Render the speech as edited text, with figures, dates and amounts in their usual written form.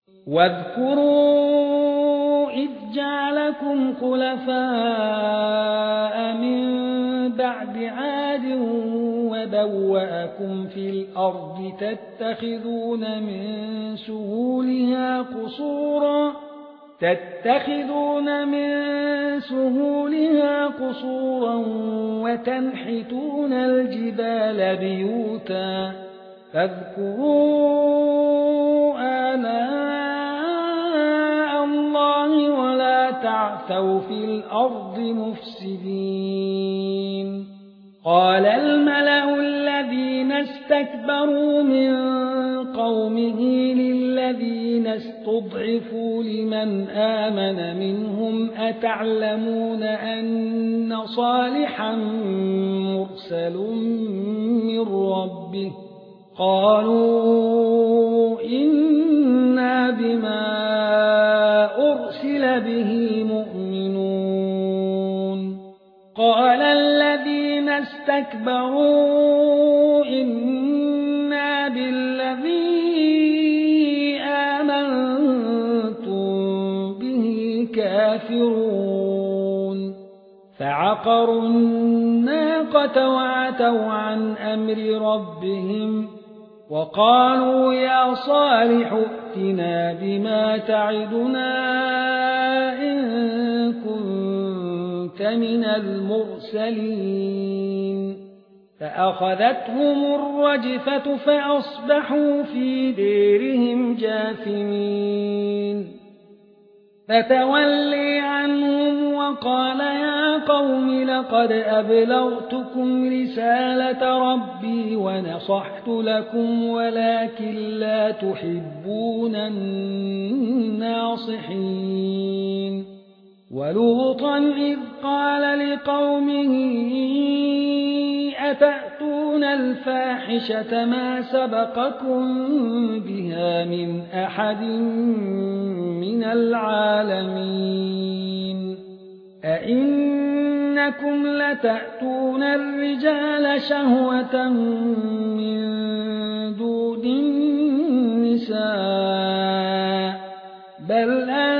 واذكروا إذ جعلكم خلفاء من بعد عاد وبوأكم في الأرض تتخذون من سهولها قصورا وتنحتون الجبال بيوتا فاذكروا آلاء الله ولا تعثوا في الأرض مفسدين. قال الملأ الذين استكبروا من قومه للذين استضعفوا لمن آمن منهم أتعلمون أن صالحا مرسل من ربه قالوا إنا بما أرسل به مؤمنون. قال الذين استكبروا إنا بالذي آمنتم به كافرون. فعقروا الناقة وعتوا عن أمر ربهم وقالوا يا صالح ائتنا بما تعدنا إن كنت من المرسلين. فأخذتهم الرجفة فأصبحوا في ديرهم جاثمين. فتولي عنهم وقال يا قوم لقد أبلغتكم رسالة ربي ونصحت لكم ولكن لا تحبون الناصحين. ولوطا إذ قال لقومه أتأتون الفاحشة ما سبقكم بها من أحد من العالمين. أئنكم لتأتون الرجال شهوة من دون النساء بل